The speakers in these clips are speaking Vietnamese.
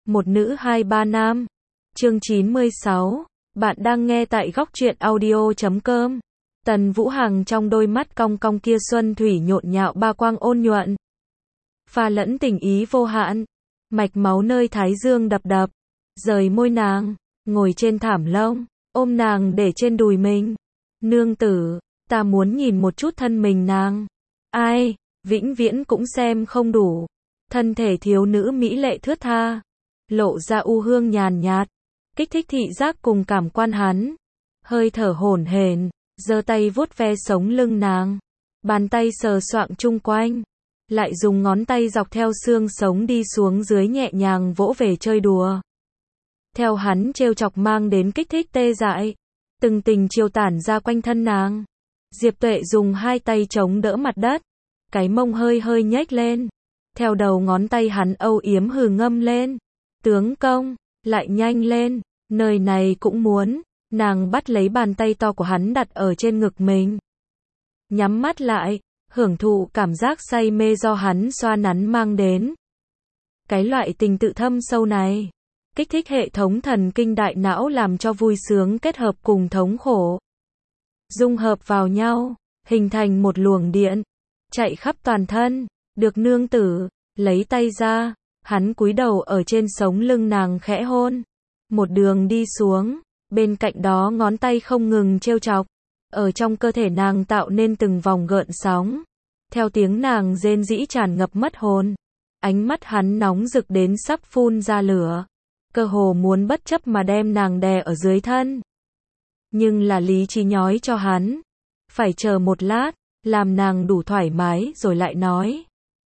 một nữ hai ba nam. Chương 96. Bạn đang nghe tại góc truyện audio.com. Tần Vũ Hằng trong đôi mắt cong cong kia xuân thủy nhộn nhạo ba quang ôn nhuận, pha lẫn tình ý vô hạn. Mạch máu nơi thái dương đập đập, rời môi nàng, ngồi trên thảm lông, ôm nàng để trên đùi mình. Nương tử, ta muốn nhìn một chút thân mình nàng. Ai, vĩnh viễn cũng xem không đủ. Thân thể thiếu nữ mỹ lệ thướt tha, lộ ra u hương nhàn nhạt, kích thích thị giác cùng cảm quan hắn. Hơi thở hổn hển, giơ tay vuốt ve sống lưng nàng, bàn tay sờ soạng chung quanh, lại dùng ngón tay dọc theo xương sống đi xuống dưới nhẹ nhàng vỗ về chơi đùa. Theo hắn trêu chọc mang đến kích thích tê dại, từng tình chiều tản ra quanh thân nàng. Diệp Tuệ dùng hai tay chống đỡ mặt đất, cái mông hơi hơi nhếch lên. Theo đầu ngón tay hắn âu yếm hừ ngâm lên. Tướng công, lại nhanh lên, nơi này cũng muốn. Nàng bắt lấy bàn tay to của hắn đặt ở trên ngực mình. Nhắm mắt lại, hưởng thụ cảm giác say mê do hắn xoa nắn mang đến. Cái loại tình tự thâm sâu này, kích thích hệ thống thần kinh đại não làm cho vui sướng kết hợp cùng thống khổ, dung hợp vào nhau, hình thành một luồng điện, chạy khắp toàn thân. Được nương tử, lấy tay ra, hắn cúi đầu ở trên sống lưng nàng khẽ hôn. Một đường đi xuống, bên cạnh đó ngón tay không ngừng trêu chọc, ở trong cơ thể nàng tạo nên từng vòng gợn sóng. Theo tiếng nàng rên rỉ tràn ngập mất hồn, ánh mắt hắn nóng rực đến sắp phun ra lửa, cơ hồ muốn bất chấp mà đem nàng đè ở dưới thân. Nhưng là lý trí nhói cho hắn, phải chờ một lát, làm nàng đủ thoải mái rồi lại nói.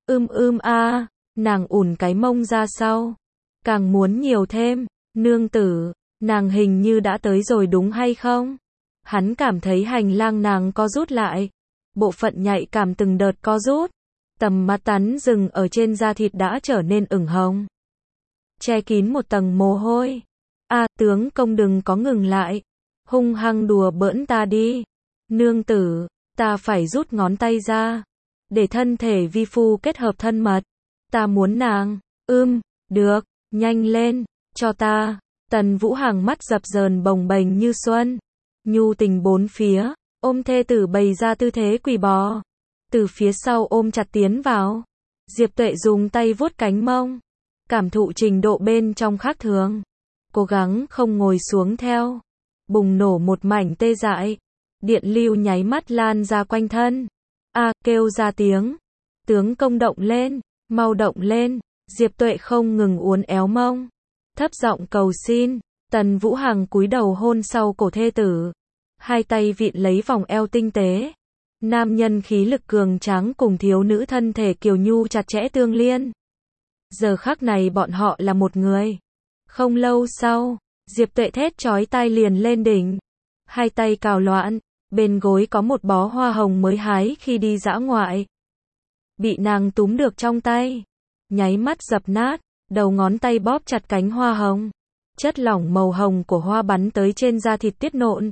A, nàng ủn cái mông ra sau, càng muốn nhiều thêm. Nương tử, nàng hình như đã tới rồi đúng hay không? Hắn cảm thấy hành lang nàng co rút lại, bộ phận nhạy cảm từng đợt co rút, tầm mắt tắn dừng ở trên da thịt đã trở nên ửng hồng, che kín một tầng mồ hôi. Tướng công đừng có ngừng lại, hung hăng đùa bỡn ta đi. Nương tử, ta phải rút ngón tay ra, để thân thể vi phu kết hợp thân mật. Ta muốn nàng. Được, nhanh lên, cho ta. Tần Vũ Hằng mắt dập dờn bồng bềnh như xuân, nhu tình bốn phía, ôm thê tử bày ra tư thế quỳ bò, từ phía sau ôm chặt tiến vào. Diệp Tuệ dùng tay vuốt cánh mông, cảm thụ trình độ bên trong khác thường, cố gắng không ngồi xuống theo. Bùng nổ một mảnh tê dại, điện lưu nháy mắt lan ra quanh thân. Kêu ra tiếng, tướng công động lên, mau động lên. Diệp Tuệ không ngừng uốn éo mông, thấp giọng cầu xin. Tần Vũ Hằng cúi đầu hôn sau cổ thê tử, hai tay vịn lấy vòng eo tinh tế. Nam nhân khí lực cường tráng cùng thiếu nữ thân thể kiều nhu chặt chẽ tương liên. Giờ khắc này bọn họ là một người. Không lâu sau, Diệp Tuệ thét chói tai liền lên đỉnh, hai tay cào loạn, bên gối có một bó hoa hồng mới hái khi đi dã ngoại, bị nàng túm được trong tay, nháy mắt dập nát. Đầu ngón tay bóp chặt cánh hoa hồng, chất lỏng màu hồng của hoa bắn tới trên da thịt tiết nộn.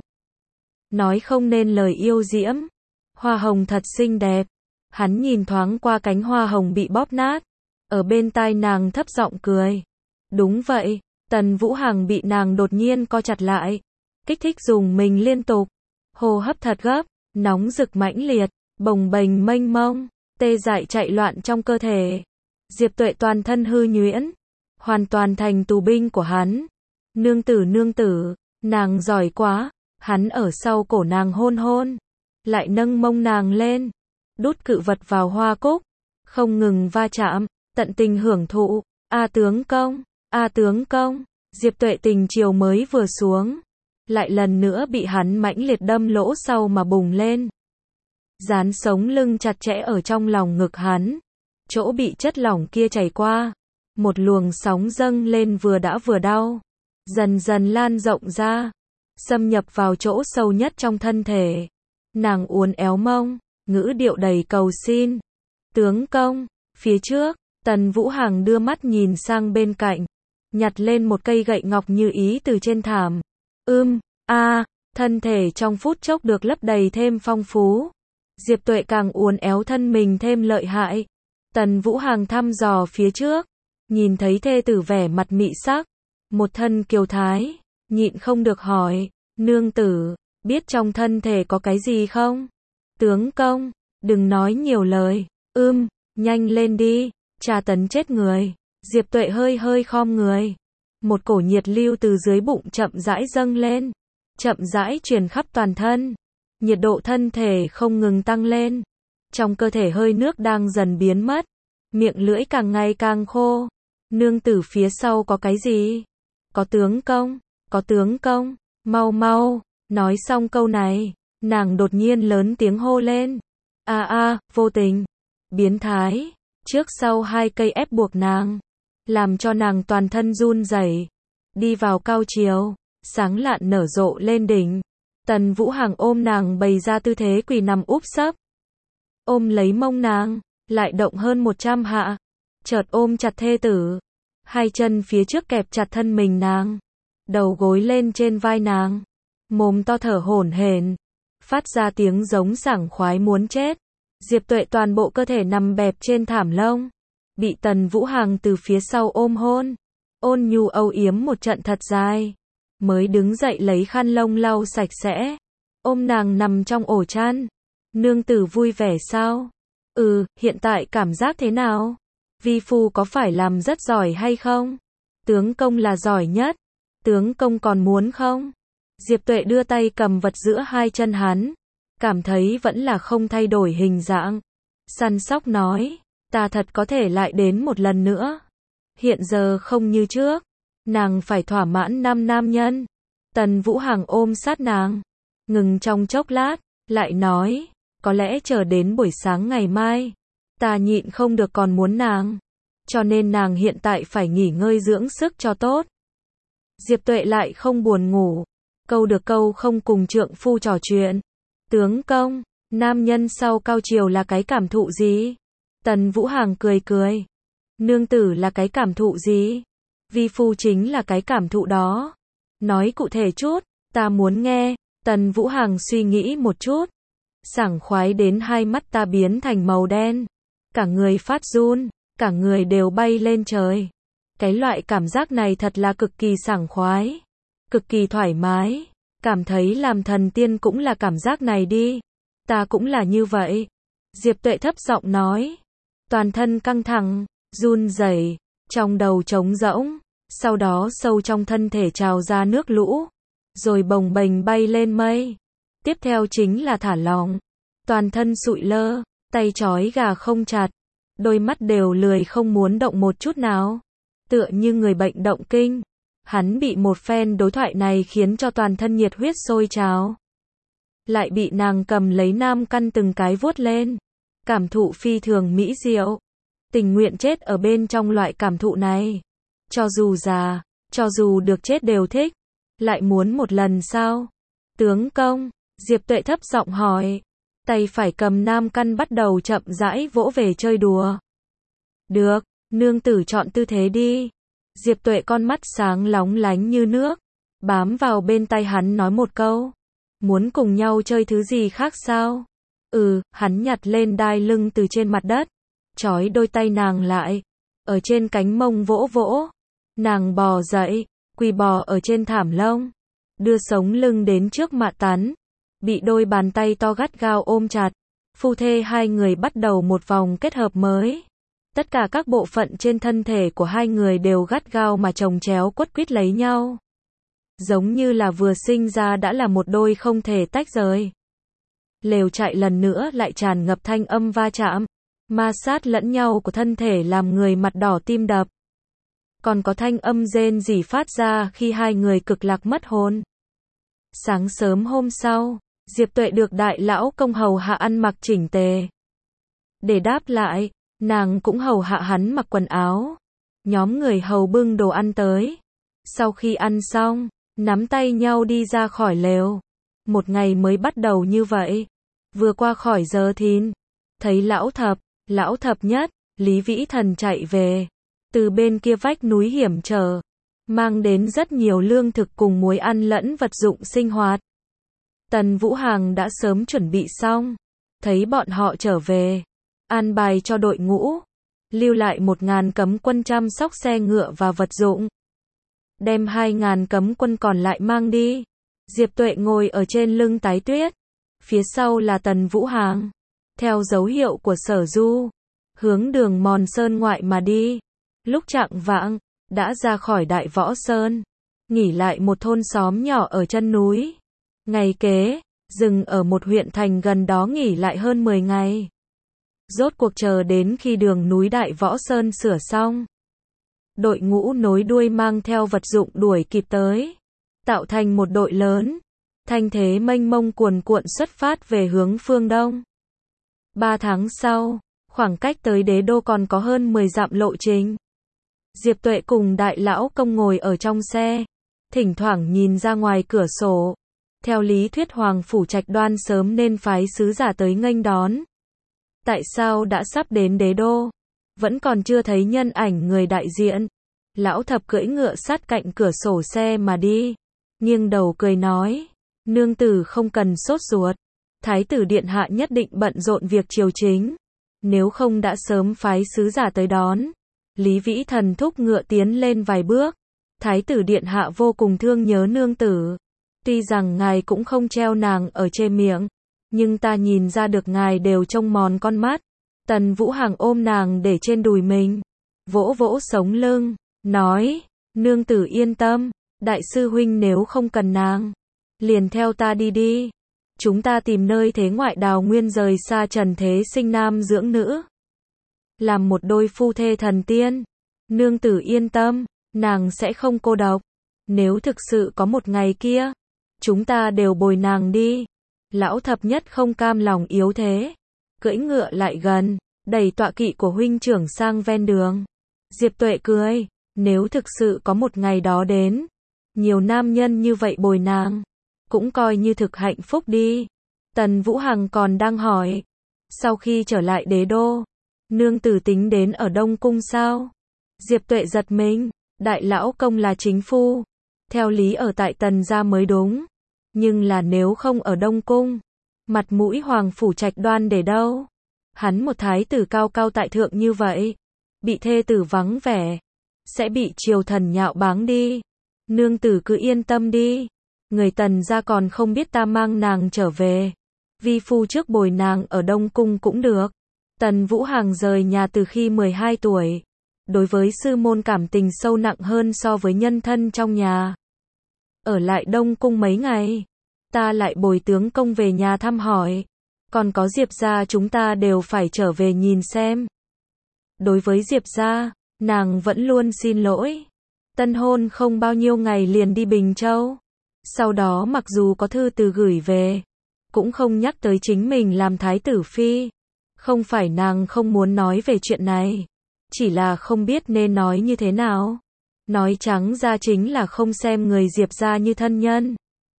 Nói không nên lời yêu diễm, hoa hồng thật xinh đẹp. Hắn nhìn thoáng qua cánh hoa hồng bị bóp nát, ở bên tai nàng thấp giọng cười. Đúng vậy. Tần Vũ Hằng bị nàng đột nhiên co chặt lại, kích thích dùng mình liên tục, hô hấp thật gấp, nóng rực mãnh liệt, bồng bềnh mênh mông, tê dại chạy loạn trong cơ thể. Diệp Tuệ toàn thân hư nhuyễn, hoàn toàn thành tù binh của hắn. Nương tử, nàng giỏi quá. Hắn ở sau cổ nàng hôn hôn, lại nâng mông nàng lên, đút cự vật vào hoa cúc, không ngừng va chạm, tận tình hưởng thụ. Tướng công. Diệp Tuệ tình chiều mới vừa xuống, lại lần nữa bị hắn mãnh liệt đâm lỗ sau mà bùng lên. Dán sống lưng chặt chẽ ở trong lòng ngực hắn, chỗ bị chất lỏng kia chảy qua, một luồng sóng dâng lên vừa đã vừa đau, dần dần lan rộng ra, xâm nhập vào chỗ sâu nhất trong thân thể. Nàng uốn éo mông, ngữ điệu đầy cầu xin. Tướng công. Phía trước, Tần Vũ Hằng đưa mắt nhìn sang bên cạnh, nhặt lên một cây gậy ngọc như ý từ trên thảm. Thân thể trong phút chốc được lấp đầy thêm phong phú. Diệp Tuệ càng uốn éo thân mình thêm lợi hại. Tần Vũ Hằng thăm dò phía trước, Nhìn thấy thê tử vẻ mặt mị sắc, một thân kiều thái, nhịn không được hỏi, nương tử, biết trong thân thể có cái gì không? Tướng công, đừng nói nhiều lời, nhanh lên đi, tra tấn chết người. Diệp Tuệ hơi hơi khom người. Một cổ nhiệt lưu từ dưới bụng chậm rãi dâng lên, chậm rãi truyền khắp toàn thân. Nhiệt độ thân thể không ngừng tăng lên. Trong cơ thể hơi nước đang dần biến mất, miệng lưỡi càng ngày càng khô. Nương tử phía sau có cái gì? Có tướng công, mau mau. Nói xong câu này, nàng đột nhiên lớn tiếng hô lên. Vô tình, biến thái, trước sau hai cây ép buộc nàng, làm cho nàng toàn thân run rẩy, đi vào cao chiều, sáng lạn nở rộ lên đỉnh. Tần Vũ Hằng ôm nàng bày ra tư thế quỳ nằm úp sấp, ôm lấy mông nàng, lại động hơn 100 hạ, chợt ôm chặt thê tử, hai chân phía trước kẹp chặt thân mình nàng, đầu gối lên trên vai nàng, mồm to thở hổn hển, phát ra tiếng giống sảng khoái muốn chết. Diệp Tuệ toàn bộ cơ thể nằm bẹp trên thảm lông, bị Tần Vũ Hằng từ phía sau ôm hôn, ôn nhu âu yếm một trận thật dài, mới đứng dậy lấy khăn lông lau sạch sẽ, ôm nàng nằm trong ổ chăn. Nương tử vui vẻ sao? Hiện tại cảm giác thế nào? Vi phu có phải làm rất giỏi hay không? Tướng công là giỏi nhất, tướng công còn muốn không? Diệp Tuệ đưa tay cầm vật giữa hai chân hắn, cảm thấy vẫn là không thay đổi hình dạng. Săn sóc nói, ta thật có thể lại đến một lần nữa. Hiện giờ không như trước, nàng phải thỏa mãn 5 nam nhân. Tần Vũ Hằng ôm sát nàng, ngừng trong chốc lát, lại nói, có lẽ chờ đến buổi sáng ngày mai, ta nhịn không được còn muốn nàng, cho nên nàng hiện tại phải nghỉ ngơi dưỡng sức cho tốt. Diệp Tuệ lại không buồn ngủ, câu được câu không cùng trượng phu trò chuyện. Tướng công, nam nhân sau cao chiều là cái cảm thụ gì? Tần Vũ Hằng cười cười. Nương tử là cái cảm thụ gì? Vi phu chính là cái cảm thụ đó. Nói cụ thể chút, ta muốn nghe. Tần Vũ Hằng suy nghĩ một chút. Sảng khoái đến hai mắt ta biến thành màu đen. Cả người phát run, cả người đều bay lên trời. Cái loại cảm giác này thật là cực kỳ sảng khoái, cực kỳ thoải mái. Cảm thấy làm thần tiên cũng là cảm giác này đi. Ta cũng là như vậy. Diệp Tuệ thấp giọng nói. Toàn thân căng thẳng, run rẩy, trong đầu trống rỗng, sau đó sâu trong thân thể trào ra nước lũ, rồi bồng bềnh bay lên mây. Tiếp theo chính là thả lỏng, toàn thân sụi lơ, tay trói gà không chặt, đôi mắt đều lười không muốn động một chút nào, tựa như người bệnh động kinh. Hắn bị một phen đối thoại này khiến cho toàn thân nhiệt huyết sôi trào. Lại bị nàng cầm lấy nam căn từng cái vuốt lên. Cảm thụ phi thường mỹ diệu. Tình nguyện chết ở bên trong loại cảm thụ này. Cho dù già, cho dù được chết đều thích. Lại muốn một lần sao? Tướng công, Diệp Tuệ thấp giọng hỏi. Tay phải cầm nam căn bắt đầu chậm rãi vỗ về chơi đùa. Được, nương tử chọn tư thế đi. Diệp Tuệ con mắt sáng lóng lánh như nước, bám vào bên tay hắn nói một câu. Muốn cùng nhau chơi thứ gì khác sao? Hắn nhặt lên đai lưng từ trên mặt đất, trói đôi tay nàng lại, ở trên cánh mông vỗ vỗ. Nàng bò dậy, quỳ bò ở trên thảm lông, đưa sống lưng đến trước mạ tán, bị đôi bàn tay to gắt gao ôm chặt. Phu thê hai người bắt đầu một vòng kết hợp mới. Tất cả các bộ phận trên thân thể của hai người đều gắt gao mà chồng chéo quất quýt lấy nhau. Giống như là vừa sinh ra đã là một đôi không thể tách rời. Lều trại lần nữa lại tràn ngập thanh âm va chạm, ma sát lẫn nhau của thân thể làm người mặt đỏ tim đập. Còn có thanh âm rên rỉ phát ra khi hai người cực lạc mất hồn. Sáng sớm hôm sau, Diệp Tuệ được đại lão công hầu hạ ăn mặc chỉnh tề. Để đáp lại, nàng cũng hầu hạ hắn mặc quần áo. Nhóm người hầu bưng đồ ăn tới. Sau khi ăn xong, nắm tay nhau đi ra khỏi lều. Một ngày mới bắt đầu như vậy. Vừa qua khỏi giờ thìn, thấy lão thập nhất, Lý Vĩ Thần chạy về. Từ bên kia vách núi hiểm trở, mang đến rất nhiều lương thực cùng muối ăn lẫn vật dụng sinh hoạt. Tần Vũ Hằng đã sớm chuẩn bị xong. Thấy bọn họ trở về, an bài cho đội ngũ, lưu lại 1.000 cấm quân chăm sóc xe ngựa và vật dụng. Đem 2.000 cấm quân còn lại mang đi. Diệp Tuệ ngồi ở trên lưng Tái Tuyết. Phía sau là Tần Vũ Hàng. Theo dấu hiệu của Sở Du, hướng đường Mòn Sơn ngoại mà đi. Lúc chạng vạng, đã ra khỏi Đại Võ Sơn. Nghỉ lại một thôn xóm nhỏ ở chân núi. Ngày kế, dừng ở một huyện thành gần đó nghỉ lại hơn 10 ngày. Rốt cuộc chờ đến khi đường núi Đại Võ Sơn sửa xong. Đội ngũ nối đuôi mang theo vật dụng đuổi kịp tới. Tạo thành một đội lớn. Thanh thế mênh mông cuồn cuộn xuất phát về hướng phương đông. 3 tháng sau, khoảng cách tới đế đô còn có hơn 10 dặm lộ trình. Diệp Tuệ cùng Đại Lão Công ngồi ở trong xe. Thỉnh thoảng nhìn ra ngoài cửa sổ. Theo lý thuyết Hoàng Phủ Trạch Đoan sớm nên phái sứ giả tới nghênh đón. Tại sao đã sắp đến đế đô? Vẫn còn chưa thấy nhân ảnh người đại diện. Lão Thập cưỡi ngựa sát cạnh cửa sổ xe mà đi. Nghiêng đầu cười nói. Nương tử không cần sốt ruột. Thái tử điện hạ nhất định bận rộn việc triều chính. Nếu không đã sớm phái sứ giả tới đón. Lý Vĩ Thần thúc ngựa tiến lên vài bước. Thái tử điện hạ vô cùng thương nhớ nương tử. Tuy rằng ngài cũng không treo nàng ở trên miệng. Nhưng ta nhìn ra được ngài đều trông mòn con mắt. Tần Vũ Hàng ôm nàng để trên đùi mình. Vỗ vỗ sống lưng. Nói. Nương tử yên tâm. Đại sư huynh nếu không cần nàng. Liền theo ta đi đi. Chúng ta tìm nơi thế ngoại đào nguyên rời xa trần thế sinh nam dưỡng nữ. Làm một đôi phu thê thần tiên. Nương tử yên tâm. Nàng sẽ không cô độc. Nếu thực sự có một ngày kia. Chúng ta đều bồi nàng đi. Lão Thập nhất không cam lòng yếu thế. Cưỡi ngựa lại gần. Đẩy tọa kỵ của huynh trưởng sang ven đường. Diệp Tuệ cười. Nếu thực sự có một ngày đó đến. Nhiều nam nhân như vậy bồi nàng. Cũng coi như thực hạnh phúc đi. Tần Vũ Hằng còn đang hỏi. Sau khi trở lại đế đô. Nương tử tính đến ở Đông Cung sao? Diệp Tuệ giật mình. Đại Lão Công là chính phu. Theo lý ở tại Tần gia mới đúng. Nhưng là nếu không ở Đông Cung. Mặt mũi Hoàng Phủ Trạch Đoan để đâu? Hắn một thái tử cao cao tại thượng như vậy. Bị thê tử vắng vẻ. Sẽ bị triều thần nhạo báng đi. Nương tử cứ yên tâm đi. Người Tần gia còn không biết ta mang nàng trở về. Vi phu trước bồi nàng ở Đông Cung cũng được. Tần Vũ Hàng rời nhà từ khi 12 tuổi. Đối với sư môn cảm tình sâu nặng hơn so với nhân thân trong nhà. Ở lại Đông Cung mấy ngày. Ta lại bồi tướng công về nhà thăm hỏi. Còn có Diệp gia chúng ta đều phải trở về nhìn xem. Đối với Diệp gia, nàng vẫn luôn xin lỗi. Tân hôn không bao nhiêu ngày liền đi Bình Châu. Sau đó mặc dù có thư từ gửi về, cũng không nhắc tới chính mình làm thái tử phi. Không phải nàng không muốn nói về chuyện này, chỉ là không biết nên nói như thế nào. Nói trắng ra chính là không xem người Diệp gia như thân nhân.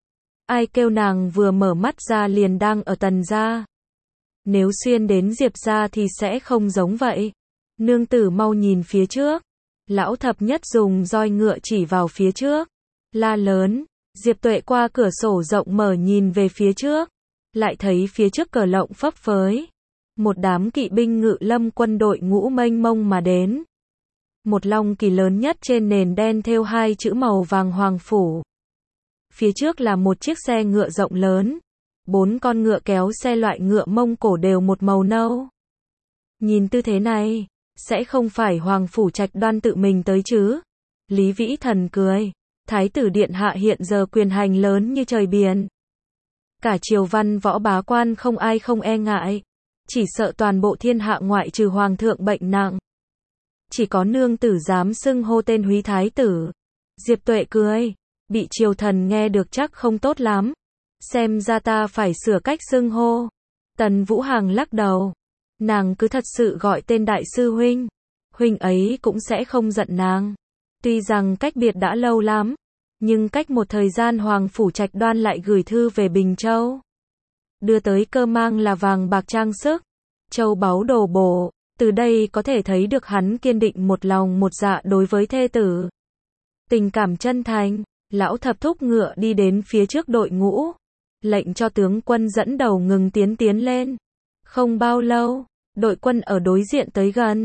Ai kêu nàng vừa mở mắt ra liền đang ở Tần gia. Nếu xuyên đến Diệp gia thì sẽ không giống vậy. Nương tử mau nhìn phía trước. Lão Thập nhất dùng roi ngựa chỉ vào phía trước. La lớn. Diệp Tuệ qua cửa sổ rộng mở nhìn về phía trước. Lại thấy phía trước cờ lộng phấp phới. Một đám kỵ binh ngự lâm quân đội ngũ mênh mông mà đến. Một long kỳ lớn nhất trên nền đen thêu 2 chữ màu vàng Hoàng Phủ. Phía trước là một chiếc xe ngựa rộng lớn. 4 con ngựa kéo xe loại ngựa Mông Cổ đều một màu nâu. Nhìn tư thế này, sẽ không phải Hoàng Phủ Trạch Đoan tự mình tới chứ? Lý Vĩ Thần cười. Thái tử điện hạ hiện giờ quyền hành lớn như trời biển. Cả triều văn võ bá quan không ai không e ngại. Chỉ sợ toàn bộ thiên hạ ngoại trừ hoàng thượng bệnh nặng. Chỉ có nương tử dám xưng hô tên Húy thái tử. Diệp Tuệ cười. Bị triều thần nghe được chắc không tốt lắm. Xem ra ta phải sửa cách xưng hô. Tần Vũ Hàng lắc đầu. Nàng cứ thật sự gọi tên đại sư huynh. Huynh ấy cũng sẽ không giận nàng. Tuy rằng cách biệt đã lâu lắm. Nhưng cách một thời gian Hoàng Phủ Trạch Đoan lại gửi thư về Bình Châu. Đưa tới cơ mang là vàng bạc trang sức. Châu báu đồ bổ. Từ đây có thể thấy được hắn kiên định một lòng một dạ đối với thê tử. Tình cảm chân thành. Lão Thập thúc ngựa đi đến phía trước đội ngũ. Lệnh cho tướng quân dẫn đầu ngừng tiến lên. Không bao lâu, đội quân ở đối diện tới gần.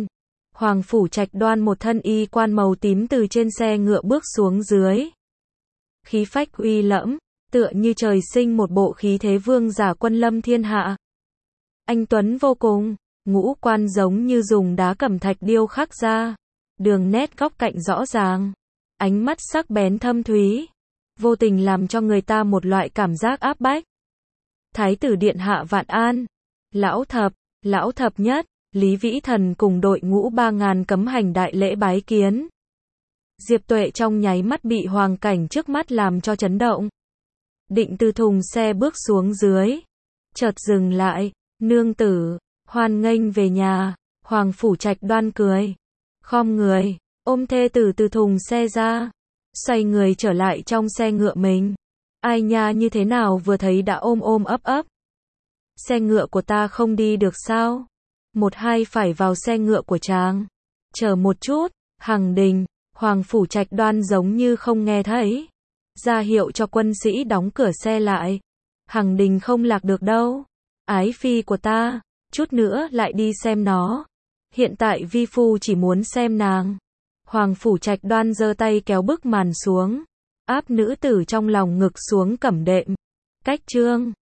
Hoàng Phủ Trạch Đoan một thân y quan màu tím từ trên xe ngựa bước xuống dưới. Khí phách uy lẫm, tựa như trời sinh một bộ khí thế vương giả quân lâm thiên hạ. Anh tuấn vô cùng, ngũ quan giống như dùng đá cẩm thạch điêu khắc ra, đường nét góc cạnh rõ ràng, ánh mắt sắc bén thâm thúy, vô tình làm cho người ta một loại cảm giác áp bách. Thái tử điện hạ vạn an, lão thập nhất, Lý Vĩ Thần cùng đội ngũ 3.000 cấm hành đại lễ bái kiến. Diệp Tuệ trong nháy mắt bị hoàng cảnh trước mắt làm cho chấn động. Định từ thùng xe bước xuống dưới, chợt dừng lại, nương tử, hoan nghênh về nhà. Hoàng Phủ Trạch Đoan cười, khom người, ôm thê tử từ thùng xe ra, xoay người trở lại trong xe ngựa mình. Ai nha, như thế nào vừa thấy đã ôm ôm ấp ấp. Xe ngựa của ta không đi được sao? Một hai phải vào xe ngựa của chàng. Chờ một chút, Hằng Đình. Hoàng Phủ Trạch Đoan giống như không nghe thấy, ra hiệu cho quân sĩ đóng cửa xe lại. Hằng Đình không lạc được đâu. Ái phi của ta, chút nữa lại đi xem nó. Hiện tại vi phu chỉ muốn xem nàng. Hoàng Phủ Trạch Đoan giơ tay kéo bức màn xuống, áp nữ tử trong lòng ngực xuống cẩm đệm. Cách chương